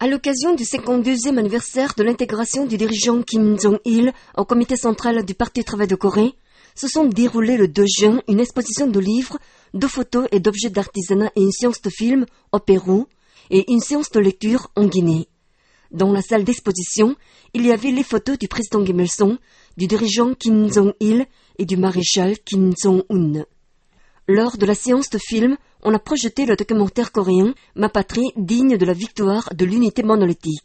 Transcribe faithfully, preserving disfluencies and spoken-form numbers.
À l'occasion du cinquante-deuxième anniversaire de l'intégration du dirigeant Kim Jong-il au comité central du Parti Travail de Corée, se sont déroulées le deux juin une exposition de livres, de photos et d'objets d'artisanat et une séance de film au Pérou et une séance de lecture en Guinée. Dans la salle d'exposition, il y avait les photos du président Kim Il-sung, du dirigeant Kim Jong-il et du maréchal Kim Jong-un. Lors de la séance de film, on a projeté le documentaire coréen « Ma patrie digne de la victoire de l'unité monolithique ».